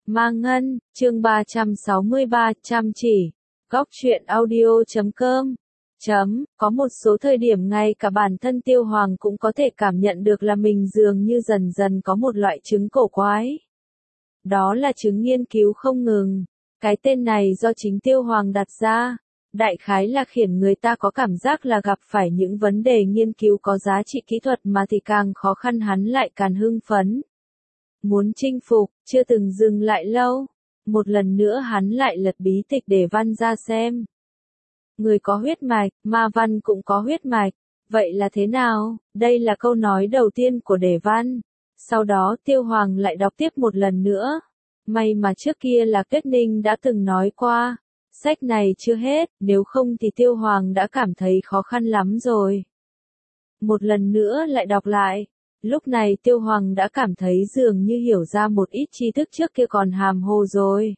Ma Ngân, chương 363, chăm chỉ. Góc truyện audio.com. Có một số thời điểm ngay cả bản thân Tiêu Hoàng cũng có thể cảm nhận được là mình dường như dần dần có một loại chứng cổ quái. Đó là chứng nghiên cứu không ngừng. Cái tên này do chính Tiêu Hoàng đặt ra. Đại khái là khiến người ta có cảm giác là gặp phải những vấn đề nghiên cứu có giá trị kỹ thuật mà thì càng khó khăn hắn lại càng hưng phấn. Muốn chinh phục, chưa từng dừng lại lâu. Một lần nữa hắn lại lật bí tịch Đề Văn ra xem. Người có huyết mạch, Ma Văn cũng có huyết mạch. Vậy là thế nào? Đây là câu nói đầu tiên của Đề Văn. Sau đó Tiêu Hoàng lại đọc tiếp một lần nữa. May mà trước kia là Kết Ninh đã từng nói qua. Sách này chưa hết, nếu không thì Tiêu Hoàng đã cảm thấy khó khăn lắm rồi. Một lần nữa lại đọc lại. Lúc này Tiêu Hoàng đã cảm thấy dường như hiểu ra một ít tri thức trước kia còn hàm hồ rồi.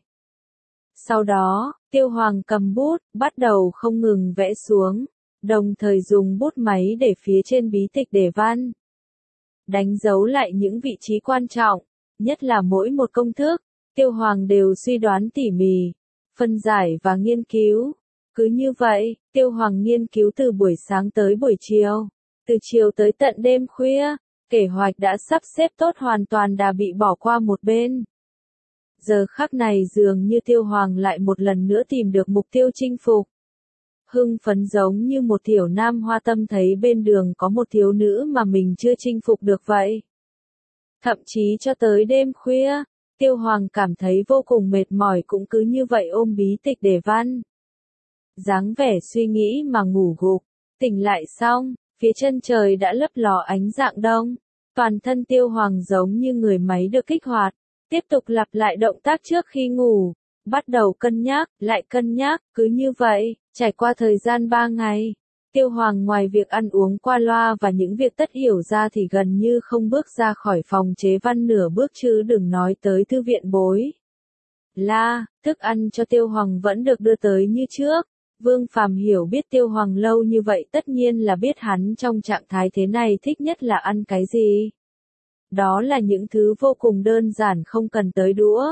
Sau đó, Tiêu Hoàng cầm bút, bắt đầu không ngừng vẽ xuống, đồng thời dùng bút máy để phía trên bí tịch Đề Văn. Đánh dấu lại những vị trí quan trọng, nhất là mỗi một công thức, Tiêu Hoàng đều suy đoán tỉ mỉ, phân giải và nghiên cứu. Cứ như vậy, Tiêu Hoàng nghiên cứu từ buổi sáng tới buổi chiều, từ chiều tới tận đêm khuya. Kế hoạch đã sắp xếp tốt hoàn toàn đã bị bỏ qua một bên. Giờ khắc này dường như Tiêu Hoàng lại một lần nữa tìm được mục tiêu chinh phục. Hưng phấn giống như một tiểu nam hoa tâm thấy bên đường có một thiếu nữ mà mình chưa chinh phục được vậy. Thậm chí cho tới đêm khuya, Tiêu Hoàng cảm thấy vô cùng mệt mỏi cũng cứ như vậy ôm bí tịch Đề Văn. Dáng vẻ suy nghĩ mà ngủ gục, tỉnh lại xong. Phía chân trời đã lấp ló ánh rạng đông, toàn thân Tiêu Hoàng giống như người máy được kích hoạt, tiếp tục lặp lại động tác trước khi ngủ, bắt đầu cân nhắc, lại cân nhắc, cứ như vậy, trải qua thời gian 3 ngày, Tiêu Hoàng ngoài việc ăn uống qua loa và những việc tất hiểu ra thì gần như không bước ra khỏi phòng chế văn nửa bước chứ đừng nói tới thư viện bối. Thức ăn cho Tiêu Hoàng vẫn được đưa tới như trước. Vương Phàm hiểu biết Tiêu Hoàng lâu như vậy tất nhiên là biết hắn trong trạng thái thế này thích nhất là ăn cái gì. Đó là những thứ vô cùng đơn giản không cần tới đũa.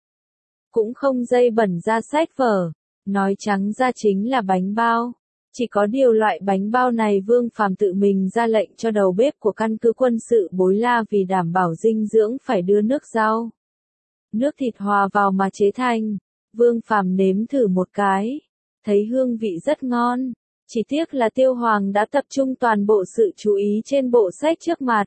Cũng không dây bẩn ra sách vở. Nói trắng ra chính là bánh bao. Chỉ có điều loại bánh bao này Vương Phàm tự mình ra lệnh cho đầu bếp của căn cứ quân sự Bối La vì đảm bảo dinh dưỡng phải đưa nước rau, nước thịt hòa vào mà chế thành. Vương Phàm nếm thử một cái. Thấy hương vị rất ngon, chỉ tiếc là Tiêu Hoàng đã tập trung toàn bộ sự chú ý trên bộ sách trước mặt.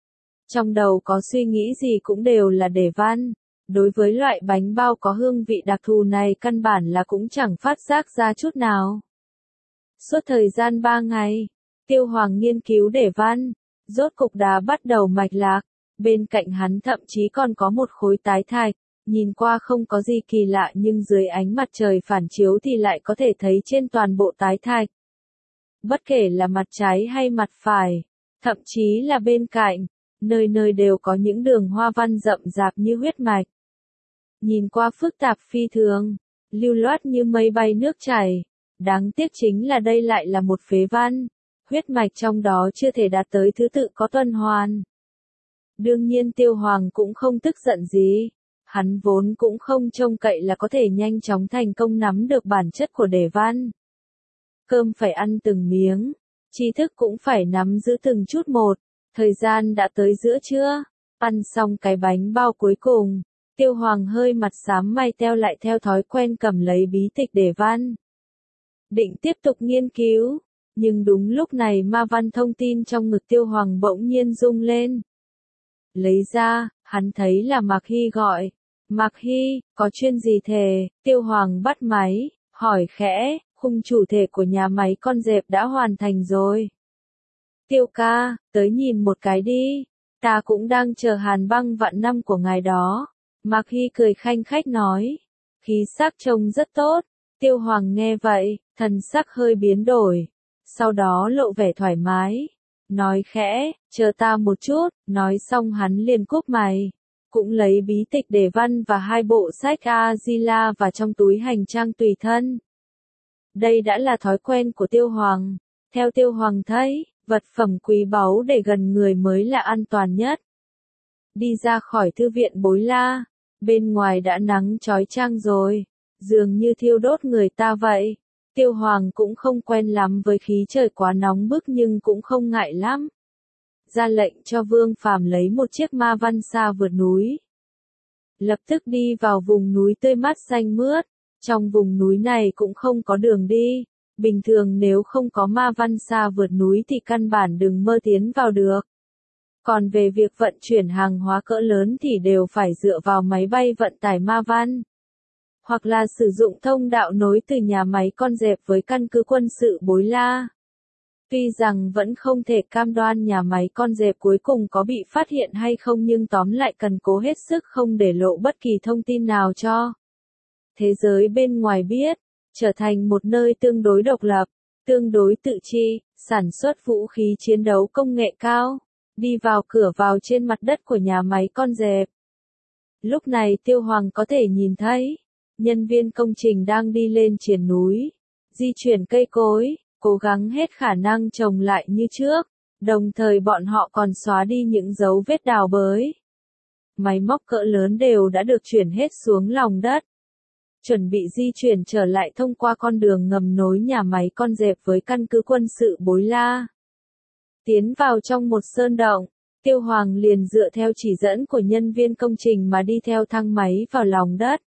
Trong đầu có suy nghĩ gì cũng đều là Đề Văn, đối với loại bánh bao có hương vị đặc thù này căn bản là cũng chẳng phát giác ra chút nào. Suốt thời gian 3 ngày, Tiêu Hoàng nghiên cứu Đề Văn, rốt cục đã bắt đầu mạch lạc, bên cạnh hắn thậm chí còn có một khối tái thạch. Nhìn qua không có gì kỳ lạ nhưng dưới ánh mặt trời phản chiếu thì lại có thể thấy trên toàn bộ tái thạch. Bất kể là mặt trái hay mặt phải, thậm chí là bên cạnh, nơi nơi đều có những đường hoa văn rậm rạp như huyết mạch. Nhìn qua phức tạp phi thường, lưu loát như mây bay nước chảy. Đáng tiếc chính là đây lại là một phế văn, huyết mạch trong đó chưa thể đạt tới thứ tự có tuần hoàn. Đương nhiên Tiêu Hoàng cũng không tức giận gì. Hắn vốn cũng không trông cậy là có thể nhanh chóng thành công nắm được bản chất của Đề Văn. Cơm phải ăn từng miếng, tri thức cũng phải nắm giữ từng chút một. Thời gian đã tới giữa trưa, ăn xong cái bánh bao cuối cùng, Tiêu Hoàng hơi mặt xám mày teo lại theo thói quen cầm lấy bí tịch Đề Văn. Định tiếp tục nghiên cứu, nhưng đúng lúc này ma văn thông tin trong ngực Tiêu Hoàng bỗng nhiên rung lên. Lấy ra, hắn thấy là Mạc Hy gọi. Mạc Hy, có chuyện gì thề? Tiêu Hoàng bắt máy, hỏi khẽ, khung chủ thể của nhà máy con dẹp đã hoàn thành rồi. Tiêu ca, tới nhìn một cái đi, ta cũng đang chờ hàn băng vạn năm của ngài đó. Mạc Hy cười khanh khách nói, khí sắc trông rất tốt. Tiêu Hoàng nghe vậy, thần sắc hơi biến đổi, sau đó lộ vẻ thoải mái, nói khẽ, chờ ta một chút, nói xong hắn liền cúp mày. Cũng lấy bí tịch Đề Văn và 2 bộ sách A-di-la vào trong túi hành trang tùy thân. Đây đã là thói quen của Tiêu Hoàng. Theo Tiêu Hoàng thấy, vật phẩm quý báu để gần người mới là an toàn nhất. Đi ra khỏi thư viện Bối La, Bên ngoài đã nắng chói chang rồi, dường như thiêu đốt người ta vậy. Tiêu Hoàng cũng không quen lắm với khí trời quá nóng bức nhưng cũng không ngại lắm. Ra lệnh cho Vương Phàm lấy một chiếc ma văn xa vượt núi. Lập tức đi vào vùng núi tươi mát xanh mướt. Trong vùng núi này cũng không có đường đi. Bình thường nếu không có ma văn xa vượt núi thì căn bản đừng mơ tiến vào được. Còn về việc vận chuyển hàng hóa cỡ lớn thì đều phải dựa vào máy bay vận tải ma văn. Hoặc là sử dụng thông đạo nối từ nhà máy con dẹp với căn cứ quân sự Bối La. Tuy rằng vẫn không thể cam đoan nhà máy con dẹp cuối cùng có bị phát hiện hay không nhưng tóm lại cần cố hết sức không để lộ bất kỳ thông tin nào cho thế giới bên ngoài biết, trở thành một nơi tương đối độc lập, tương đối tự trị, sản xuất vũ khí chiến đấu công nghệ cao, đi vào cửa vào trên mặt đất của nhà máy con dẹp. Lúc này Tiêu Hoàng có thể nhìn thấy, nhân viên công trình đang đi lên triền núi, di chuyển cây cối, cố gắng hết khả năng trồng lại như trước, đồng thời bọn họ còn xóa đi những dấu vết đào bới. Máy móc cỡ lớn đều đã được chuyển hết xuống lòng đất. Chuẩn bị di chuyển trở lại thông qua con đường ngầm nối nhà máy con dẹp với căn cứ quân sự Bối La. Tiến vào trong một sơn động, Tiêu Hoàng liền dựa theo chỉ dẫn của nhân viên công trình mà đi theo thang máy vào lòng đất.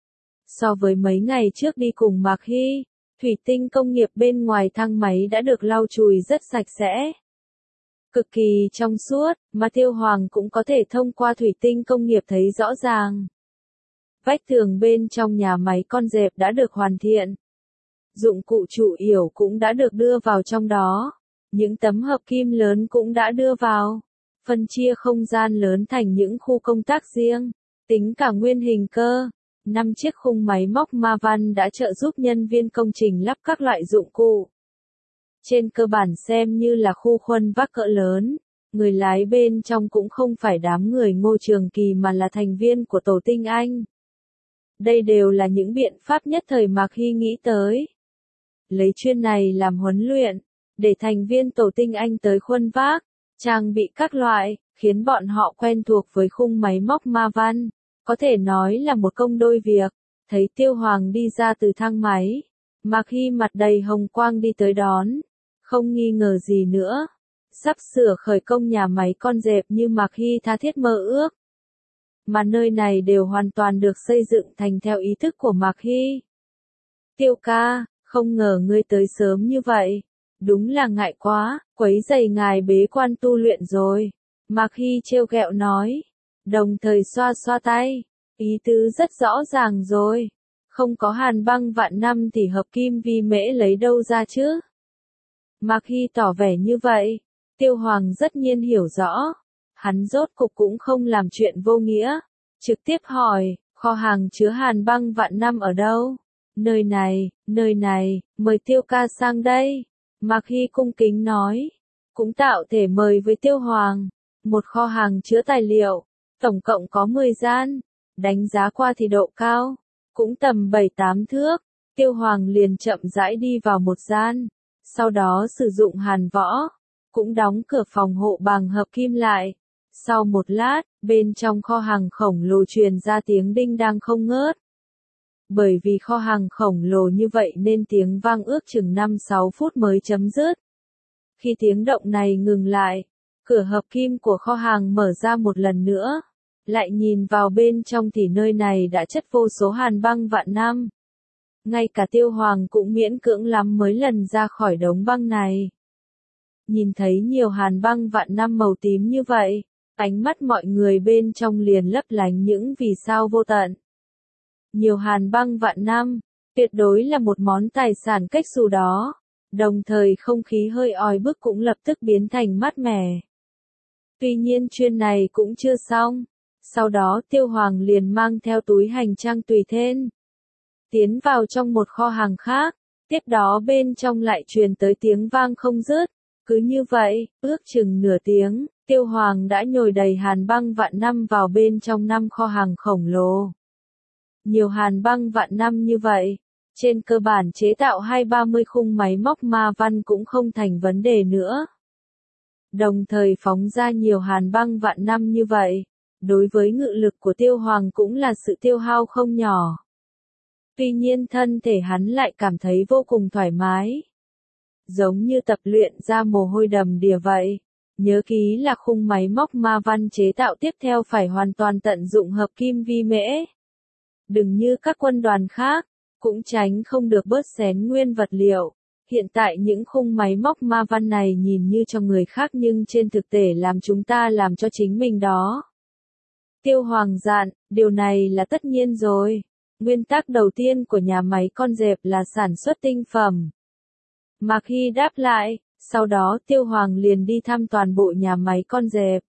So với mấy ngày trước đi cùng Mạc Hy, thủy tinh công nghiệp bên ngoài thang máy đã được lau chùi rất sạch sẽ. Cực kỳ trong suốt, mà Tiêu Hoàng cũng có thể thông qua thủy tinh công nghiệp thấy rõ ràng. Vách tường bên trong nhà máy con dẹp đã được hoàn thiện. Dụng cụ chủ yếu cũng đã được đưa vào trong đó. Những tấm hợp kim lớn cũng đã đưa vào. Phân chia không gian lớn thành những khu công tác riêng. Tính cả nguyên hình cơ. 5 chiếc khung máy móc ma văn đã trợ giúp nhân viên công trình lắp các loại dụng cụ. Trên cơ bản xem như là khu khuân vác cỡ lớn. Người lái bên trong cũng không phải đám người Ngô Trường Kỳ mà là thành viên của Tổ Tinh Anh. Đây đều là những biện pháp nhất thời Mạc Hy nghĩ tới. Lấy chuyên này làm huấn luyện, để thành viên Tổ Tinh Anh tới khuân vác, trang bị các loại, khiến bọn họ quen thuộc với khung máy móc ma văn. Có thể nói là một công đôi việc. Thấy Tiêu Hoàng đi ra từ thang máy, Mạc Hy mặt đầy hồng quang đi tới đón. Không nghi ngờ gì nữa. Sắp sửa khởi công nhà máy con dẹp như Mạc Hy tha thiết mơ ước. Mà nơi này đều hoàn toàn được xây dựng thành theo ý thức của Mạc Hy. Tiêu ca, không ngờ ngươi tới sớm như vậy. Đúng là ngại quá, quấy rầy ngài bế quan tu luyện rồi. Mạc Hy trêu ghẹo nói. Đồng thời xoa xoa tay. Ý tứ rất rõ ràng rồi. Không có hàn băng vạn năm thì hợp kim vi mễ lấy đâu ra chứ? Mạc Hy tỏ vẻ như vậy. Tiêu Hoàng rất nhiên hiểu rõ. Hắn rốt cục cũng không làm chuyện vô nghĩa. Trực tiếp hỏi, kho hàng chứa hàn băng vạn năm ở đâu? Nơi này, mời Tiêu ca sang đây. Mạc Hy cung kính nói. Cũng tạo thể mời với Tiêu Hoàng. Một kho hàng chứa tài liệu. Tổng cộng có 10 gian. Đánh giá qua thì độ cao. Cũng tầm 7-8 thước. Tiêu Hoàng liền chậm rãi đi vào một gian. Sau đó sử dụng hàn võ. Cũng đóng cửa phòng hộ bằng hợp kim lại. Sau một lát, bên trong kho hàng khổng lồ truyền ra tiếng đinh đang không ngớt. Bởi vì kho hàng khổng lồ như vậy nên tiếng vang ước chừng 5-6 phút mới chấm dứt. Khi tiếng động này ngừng lại, cửa hợp kim của kho hàng mở ra một lần nữa. Lại nhìn vào bên trong thì nơi này đã chất vô số hàn băng vạn năm. Ngay cả Tiêu Hoàng cũng miễn cưỡng lắm mới lần ra khỏi đống băng này. Nhìn thấy nhiều hàn băng vạn năm màu tím như vậy, ánh mắt mọi người bên trong liền lấp lánh những vì sao vô tận. Nhiều hàn băng vạn năm, tuyệt đối là một món tài sản cách xù đó. Đồng thời không khí hơi oi bức cũng lập tức biến thành mát mẻ. Tuy nhiên chuyên này cũng chưa xong. Sau đó Tiêu Hoàng liền mang theo túi hành trang tùy thân. Tiến vào trong một kho hàng khác. Tiếp đó bên trong lại truyền tới tiếng vang không dứt. Cứ như vậy, ước chừng nửa tiếng, Tiêu Hoàng đã nhồi đầy hàn băng vạn năm vào bên trong 5 kho hàng khổng lồ. Nhiều hàn băng vạn năm như vậy, trên cơ bản chế tạo 20-30 khung máy móc ma văn cũng không thành vấn đề nữa. Đồng thời phóng ra nhiều hàn băng vạn năm như vậy, đối với ngự lực của Tiêu Hoàng cũng là sự tiêu hao không nhỏ. Tuy nhiên thân thể hắn lại cảm thấy vô cùng thoải mái. Giống như tập luyện ra mồ hôi đầm đìa vậy. Nhớ ký là khung máy móc ma văn chế tạo tiếp theo phải hoàn toàn tận dụng hợp kim vi mễ. Đừng như các quân đoàn khác, cũng tránh không được bớt xén nguyên vật liệu. Hiện tại những khung máy móc ma văn này nhìn như cho người khác nhưng trên thực tế làm chúng ta làm cho chính mình đó. Tiêu Hoàng dặn, điều này là tất nhiên rồi. Nguyên tắc đầu tiên của nhà máy con dẹp là sản xuất tinh phẩm. Mạc Hy đáp lại, sau đó Tiêu Hoàng liền đi thăm toàn bộ nhà máy con dẹp.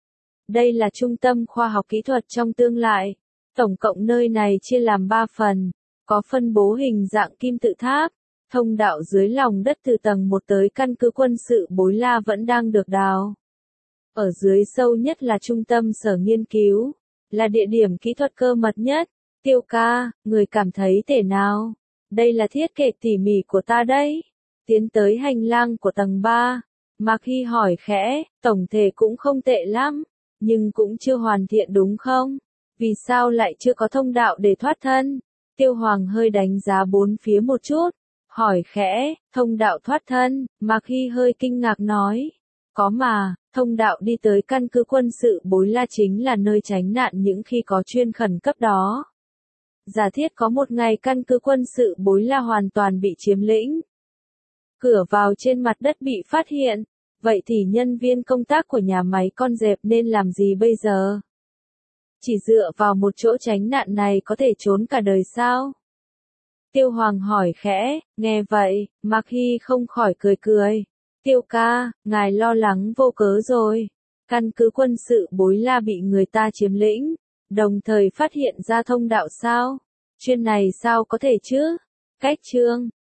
Đây là trung tâm khoa học kỹ thuật trong tương lai. Tổng cộng nơi này chia làm 3 phần, có phân bố hình dạng kim tự tháp, thông đạo dưới lòng đất từ tầng 1 tới căn cứ quân sự Bối La vẫn đang được đào. Ở dưới sâu nhất là trung tâm sở nghiên cứu, là địa điểm kỹ thuật cơ mật nhất. Tiêu ca, người cảm thấy thế nào? Đây là thiết kế tỉ mỉ của ta đấy. Tiến tới hành lang của tầng 3, Mạc Hy hỏi khẽ, tổng thể cũng không tệ lắm, nhưng cũng chưa hoàn thiện đúng không? Vì sao lại chưa có thông đạo để thoát thân? Tiêu Hoàng hơi đánh giá bốn phía một chút, hỏi khẽ, thông đạo thoát thân, Mạc Hy hơi kinh ngạc nói. Có mà, thông đạo đi tới căn cứ quân sự Bối La chính là nơi tránh nạn những khi có chuyên khẩn cấp đó. Giả thiết có một ngày căn cứ quân sự Bối La hoàn toàn bị chiếm lĩnh. Cửa vào trên mặt đất bị phát hiện, vậy thì nhân viên công tác của nhà máy con dẹp nên làm gì bây giờ? Chỉ dựa vào một chỗ tránh nạn này có thể trốn cả đời sao? Tiêu Hoàng hỏi khẽ, nghe vậy, Mạc Hy không khỏi cười cười. Tiêu ca, ngài lo lắng vô cớ rồi. Căn cứ quân sự Bối La bị người ta chiếm lĩnh, đồng thời phát hiện ra thông đạo sao? Chuyện này sao có thể chứ? Cách chương